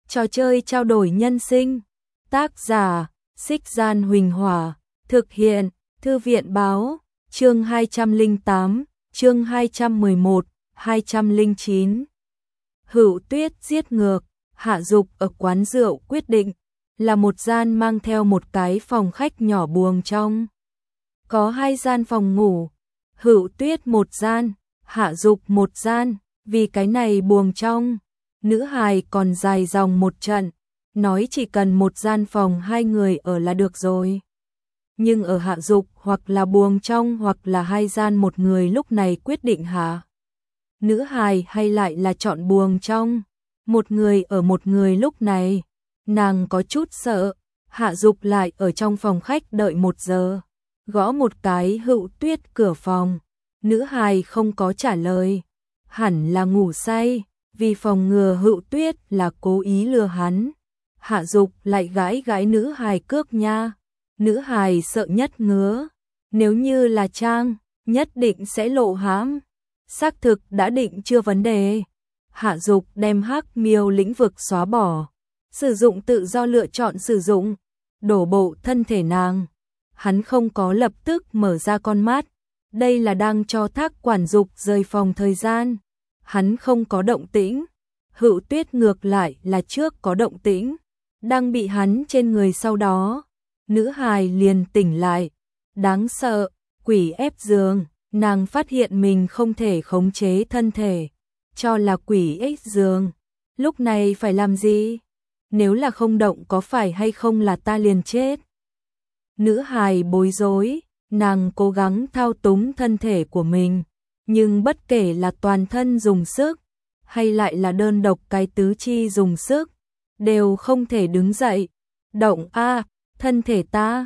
Trò chơi trao đổi nhân sinh. Tác giả: Xích Gian Huỳnh Hỏa. Thực hiện: Thư viện Báo. Chương 208, chương 211, 209. Hữu Tuyết giết ngược. Hạ Dục ở quán rượu quyết định là một gian mang theo một cái phòng khách nhỏ buồng trong. Có 2 gian phòng ngủ, Hữu Tuyết một gian, Hạ Dục một gian, vì cái này buồng trong. Nữ hài còn dài dòng một trận, nói chỉ cần một gian phòng 2 người ở là được rồi. Nhưng ở Hạ Dục hoặc là buồng trong hoặc là 2 gian một người lúc này quyết định hạ. Nữ hài hay lại là chọn buồng trong, một người ở một người lúc này. Nàng có chút sợ, Hạ Dục lại ở trong phòng khách đợi 1 giờ. Gõ một cái Hữu Tuyết cửa phòng, nữ hài không có trả lời. Hẳn là ngủ say, vì phòng ngừa Hữu Tuyết là cố ý lừa hắn. Hạ Dục lại gãi gãi nữ hài cước nha. Nữ hài sợ nhất ngứa, nếu như là trang, nhất định sẽ lộ hãm. Xác thực đã định chưa vấn đề. Hạ Dục đem Hắc Miêu lĩnh vực xóa bỏ, sử dụng tự do lựa chọn sử dụng, đổ bộ thân thể nàng. Hắn không có lập tức mở ra con mắt, đây là đang cho Thác Quản Dục rời phòng thời gian. Hắn không có động tĩnh, Hữu Tuyết ngược lại là trước có động tĩnh, đang bị hắn trên người sau đó. Nữ hài liền tỉnh lại, đáng sợ, quỷ ép giường, nàng phát hiện mình không thể khống chế thân thể, cho là quỷ ép giường. Lúc này phải làm gì? Nếu là không động có phải hay không là ta liền chết? Nữ hài bối rối, nàng cố gắng thao túng thân thể của mình, nhưng bất kể là toàn thân dùng sức, hay lại là đơn độc cái tứ chi dùng sức, đều không thể đứng dậy. Động a, thân thể ta,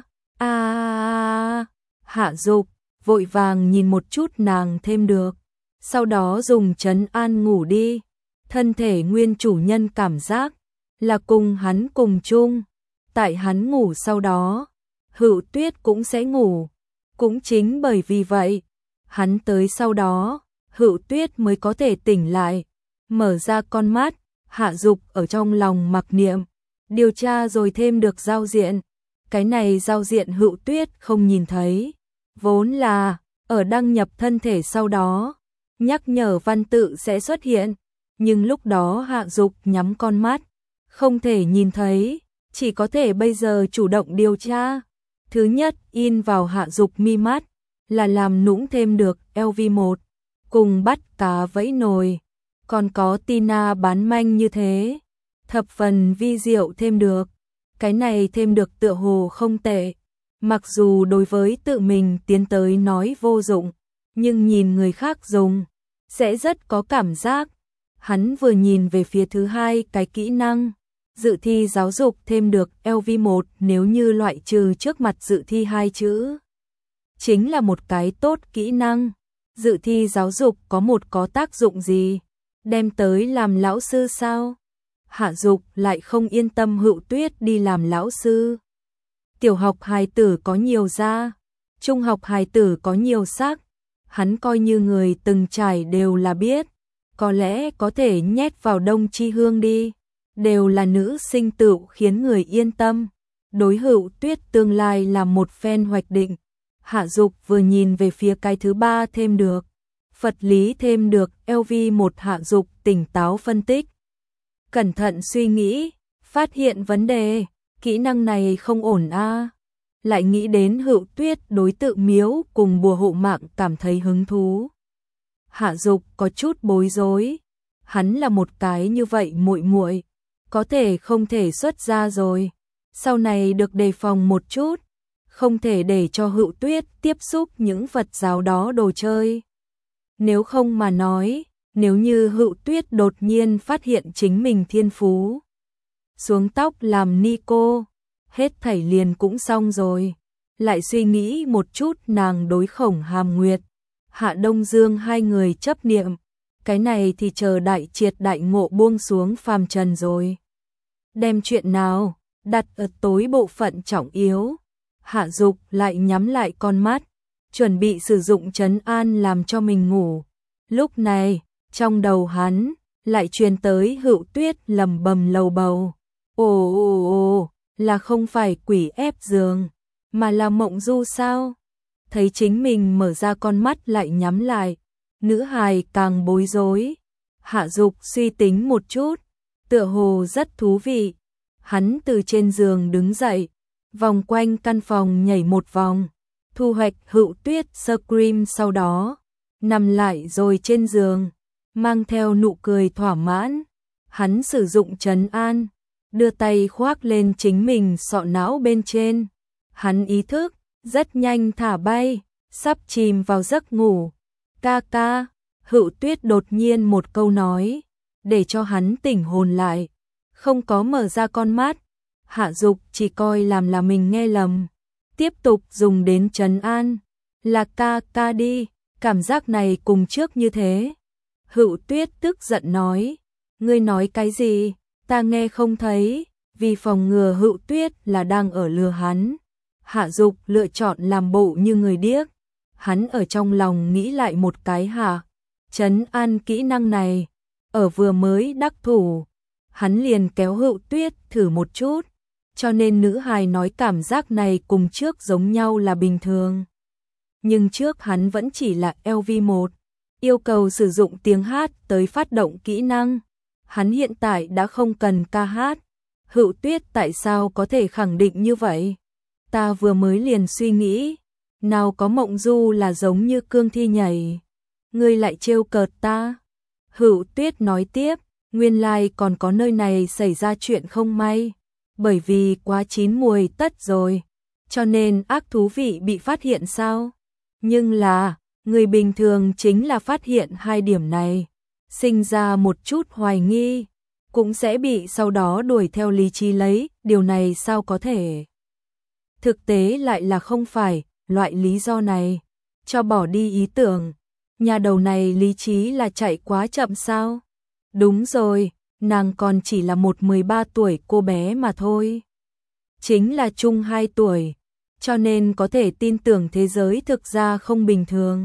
a. Hạ Dục vội vàng nhìn một chút nàng thêm được, sau đó dùng trấn an ngủ đi. Thân thể nguyên chủ nhân cảm giác là cùng hắn cùng chung, tại hắn ngủ sau đó, Hữu Tuyết cũng sẽ ngủ. Cũng chính bởi vì vậy, hắn tới sau đó, Hữu Tuyết mới có thể tỉnh lại, mở ra con mắt. Hạ Dục ở trong lòng mặc niệm, điều tra rồi thêm được giao diện. Cái này giao diện Hữu Tuyết không nhìn thấy, vốn là ở đăng nhập thân thể sau đó, nhắc nhở văn tự sẽ xuất hiện, nhưng lúc đó Hạ Dục nhắm con mắt, không thể nhìn thấy, chỉ có thể bây giờ chủ động điều tra. Thứ nhất in vào Hạ Dục mi mắt là làm nũng thêm được LV1 cùng bắt cá vẫy nồi, còn có Tina bán manh như thế, thập phần vi diệu thêm được. Cái này thêm được tựa hồ không tệ, mặc dù đối với tự mình tiến tới nói vô dụng, nhưng nhìn người khác dùng sẽ rất có cảm giác. Hắn vừa nhìn về phía thứ 2 cái kỹ năng dự thi giáo dục thêm được LV1, nếu như loại trừ trước mặt dự thi 2 chữ, chính là một cái tốt kỹ năng. Dự thi giáo dục có tác dụng gì? Đem tới làm lão sư sao? Hạ Dục lại không yên tâm Hữu Tuyết đi làm lão sư. Tiểu học hài tử có nhiều da, trung học hài tử có nhiều sắc, hắn coi như người từng trải đều là biết, có lẽ có thể nhét vào Đông Chi Hương đi, đều là nữ sinh tựu khiến người yên tâm. Đối Hữu Tuyết tương lai là một phen hoạch định. Hạ Dục vừa nhìn về phía cái thứ 3 thêm được, vật lý thêm được LV1. Hạ Dục tỉnh táo phân tích, cẩn thận suy nghĩ, phát hiện vấn đề, kỹ năng này không ổn a. Lại nghĩ đến Hữu Tuyết đối tự miếu cùng bùa hộ mạng cảm thấy hứng thú. Hạ Dục có chút bối rối, hắn là một cái như vậy muội muội, có thể không thể xuất ra rồi, sau này được đề phòng một chút, không thể để cho Hữu Tuyết tiếp xúc những vật giáo đó đồ chơi. Nếu không mà nói, nếu như Hữu Tuyết đột nhiên phát hiện chính mình thiên phú xuống tóc làm ni cô, hết thảy liền cũng xong rồi. Lại suy nghĩ một chút nàng đối Khổng Hàm Nguyệt, Hạ Đông Dương 2 người chấp niệm, cái này thì chờ đại triệt đại ngộ buông xuống phàm trần rồi. Đem chuyện nào đặt ở tối bộ phận trọng yếu. Hạ Dục lại nhắm lại con mắt, chuẩn bị sử dụng trấn an làm cho mình ngủ. Lúc này, trong đầu hắn lại truyền tới Hựu Tuyết lầm bầm lầu bầu. Ồ, là không phải quỷ ép giường, mà là mộng du sao? Thấy chính mình mở ra con mắt lại nhắm lại, nữ hài càng bối rối. Hạ Dục suy tính một chút, tựa hồ rất thú vị. Hắn từ trên giường đứng dậy, vòng quanh căn phòng nhảy một vòng, thu hoạch Hựu Tuyết scream, sau đó nằm lại rồi trên giường, mang theo nụ cười thỏa mãn. Hắn sử dụng trấn an, đưa tay khoác lên chính mình sọ não bên trên. Hắn ý thức rất nhanh thả bay, sắp chìm vào giấc ngủ. Ca ca, Hựu Tuyết đột nhiên một câu nói, để cho hắn tỉnh hồn lại, không có mở ra con mắt. Hạ Dục chỉ coi làm là mình nghe lầm, tiếp tục dùng đến trấn an, là ca ca đi, cảm giác này cùng trước như thế. Hựu Tuyết tức giận nói, ngươi nói cái gì, ta nghe không thấy. Vì phòng ngừa Hựu Tuyết là đang ở lừa hắn, Hạ Dục lựa chọn làm bộ như người điếc. Hắn ở trong lòng nghĩ lại một cái trấn an kỹ năng này, ở vừa mới đắc thủ, hắn liền kéo Hựu Tuyết thử một chút, cho nên nữ hài nói cảm giác này cùng trước giống nhau là bình thường. Nhưng trước hắn vẫn chỉ là LV1, yêu cầu sử dụng tiếng hát tới phát động kỹ năng. Hắn hiện tại đã không cần ca hát. Hựu Tuyết tại sao có thể khẳng định như vậy? Ta vừa mới liền suy nghĩ, nào có mộng du là giống như cương thi nhảy. Ngươi lại trêu cợt ta. Hựu Tuyết nói tiếp, nguyên lai còn có nơi này xảy ra chuyện không may. Bởi vì quá chín mùi tất rồi, cho nên ác thú vị bị phát hiện sao? Nhưng là, người bình thường chính là phát hiện hai điểm này, sinh ra một chút hoài nghi, cũng sẽ bị sau đó đuổi theo lý trí lấy, điều này sao có thể? Thực tế lại là không phải, loại lý do này, cho bỏ đi ý tưởng, nhà đầu này lý trí là chạy quá chậm sao? Đúng rồi, nàng còn chỉ là một 13 tuổi cô bé mà thôi. Chính là chung 2 tuổi, cho nên có thể tin tưởng thế giới thực ra không bình thường.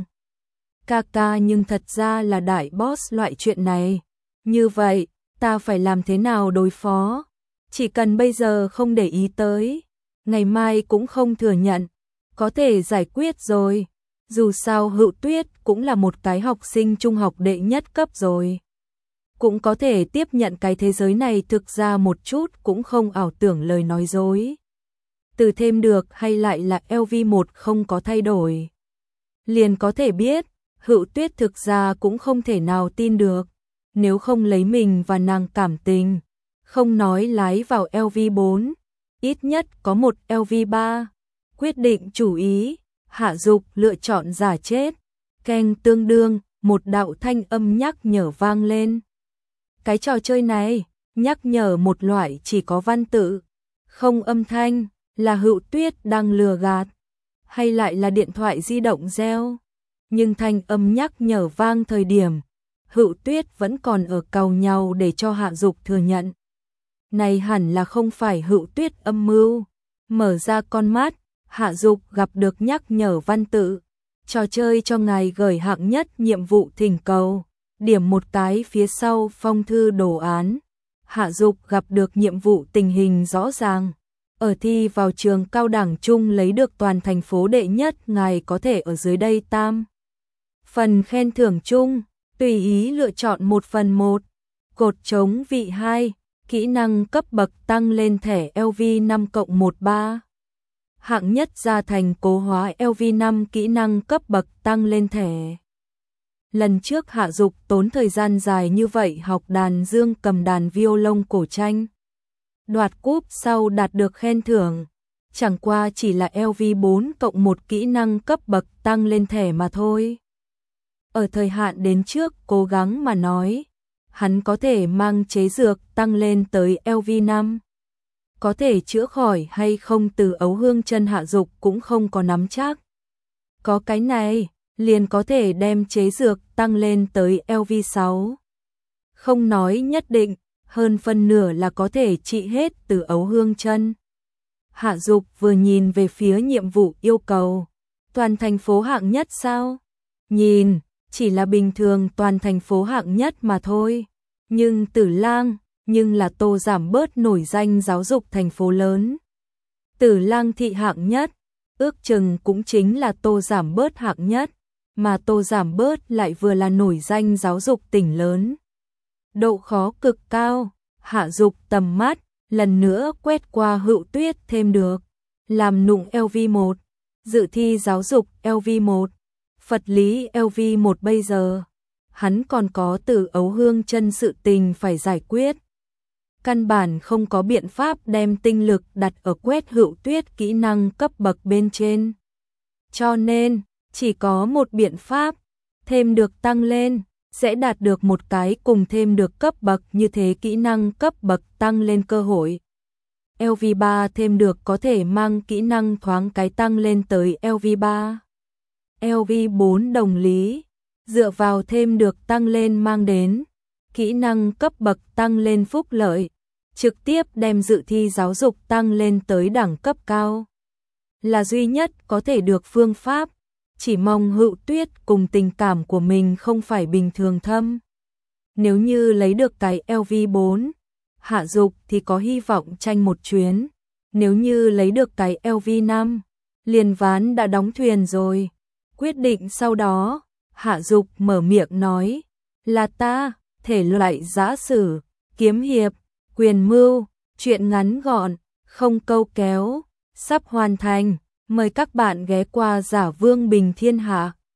Ca nhưng thật ra là đại boss loại chuyện này. Như vậy, ta phải làm thế nào đối phó? Chỉ cần bây giờ không để ý tới, ngày mai cũng không thừa nhận, có thể giải quyết rồi. Dù sao Hựu Tuyết cũng là một cái học sinh trung học đệ nhất cấp rồi. Cũng có thể tiếp nhận cái thế giới này thực ra một chút cũng không ảo tưởng lời nói dối. Từ thêm được hay lại là LV1 không có thay đổi. Liền có thể biết, Hựu Tuyết thực ra cũng không thể nào tin được. Nếu không lấy mình và nàng cảm tình, không nói lái vào LV4, ít nhất có một LV3. Quyết định chủ ý, Hạ Dục lựa chọn giả chết. Keng tương đương, một đạo thanh âm nhắc nhở vang lên. Cái trò chơi này, nhắc nhở một loại chỉ có văn tự, không âm thanh, là Hựu Tuyết đang lừa gạt, hay lại là điện thoại di động reo. Nhưng thanh âm nhắc nhở vang thời điểm, Hựu Tuyết vẫn còn ở càu nhau để cho Hạ Dục thừa nhận. Này hẳn là không phải Hựu Tuyết âm mưu. Mở ra con mắt, Hạ Dục gặp được nhắc nhở văn tự. Trò chơi cho ngài gửi hạng nhất nhiệm vụ thỉnh cầu. Điểm một cái phía sau phong thư đồ án. Hạ Dục gặp được nhiệm vụ tình hình rõ ràng. Ở thi vào trường cao đẳng chung lấy được toàn thành phố đệ nhất, ngài có thể ở dưới đây tam phần khen thưởng chung, tùy ý lựa chọn 1/1. Cột trống vị 2, kỹ năng cấp bậc tăng lên thẻ LV5+13. Hạng nhất gia thành cố hóa LV5, kỹ năng cấp bậc tăng lên thẻ. Lần trước Hạ Dục tốn thời gian dài như vậy học đàn dương cầm đàn violon cổ tranh. Đoạt cúp sau đạt được khen thưởng, chẳng qua chỉ là LV4+1 kỹ năng cấp bậc tăng lên thẻ mà thôi. Ở thời hạn đến trước cố gắng mà nói, hắn có thể mang chế dược tăng lên tới LV5. Có thể chữa khỏi hay không từ ấu hương chân Hạ Dục cũng không có nắm chắc. Có cái này, liền có thể đem chế dược tăng lên tới LV6. Không nói nhất định, hơn phân nửa là có thể trị hết từ ấu hương chân. Hạ Dục vừa nhìn về phía nhiệm vụ yêu cầu. Toàn thành phố hạng nhất sao? Nhìn, chỉ là bình thường toàn thành phố hạng nhất mà thôi. Nhưng Tử Lang, nhưng là Tô giảm bớt nổi danh giáo dục thành phố lớn. Tử Lang thị hạng nhất, ước chừng cũng chính là Tô giảm bớt hạng nhất, mà Tô giảm bớt lại vừa là nổi danh giáo dục tỉnh lớn. Độ khó cực cao, Hạ Dục tầm mắt, lần nữa quét qua Hữu Tuyết thêm được. Làm nụng LV1, dự thi giáo dục LV1, Phật lý LV1 bây giờ. Hắn còn có Từ Ấu Hương chân sự tình phải giải quyết. Căn bản không có biện pháp đem tinh lực đặt ở quét Hữu Tuyết kỹ năng cấp bậc bên trên. Cho nên, chỉ có một biện pháp, thêm được tăng lên, sẽ đạt được một cái cùng thêm được cấp bậc như thế kỹ năng cấp bậc tăng lên cơ hội. LV3 thêm được có thể mang kỹ năng thoáng cái tăng lên tới LV3. LV4 đồng lý, dựa vào thêm được tăng lên mang đến kỹ năng cấp bậc tăng lên phúc lợi, trực tiếp đem dự thi giáo dục tăng lên tới đẳng cấp cao. Là duy nhất có thể được phương pháp, chỉ mong Hữu Tuyết cùng tình cảm của mình không phải bình thường thâm. Nếu như lấy được cái LV4, Hạ Dục thì có hy vọng tranh một chuyến. Nếu như lấy được cái LV5, liền ván đã đóng thuyền rồi. Quyết định sau đó, Hạ Dục mở miệng nói, là ta, thể loại giã sử, kiếm hiệp, quyền mưu, chuyện ngắn gọn, không câu kéo, sắp hoàn thành. Mời các bạn ghé qua Giả Vương Bình Thiên Hạ.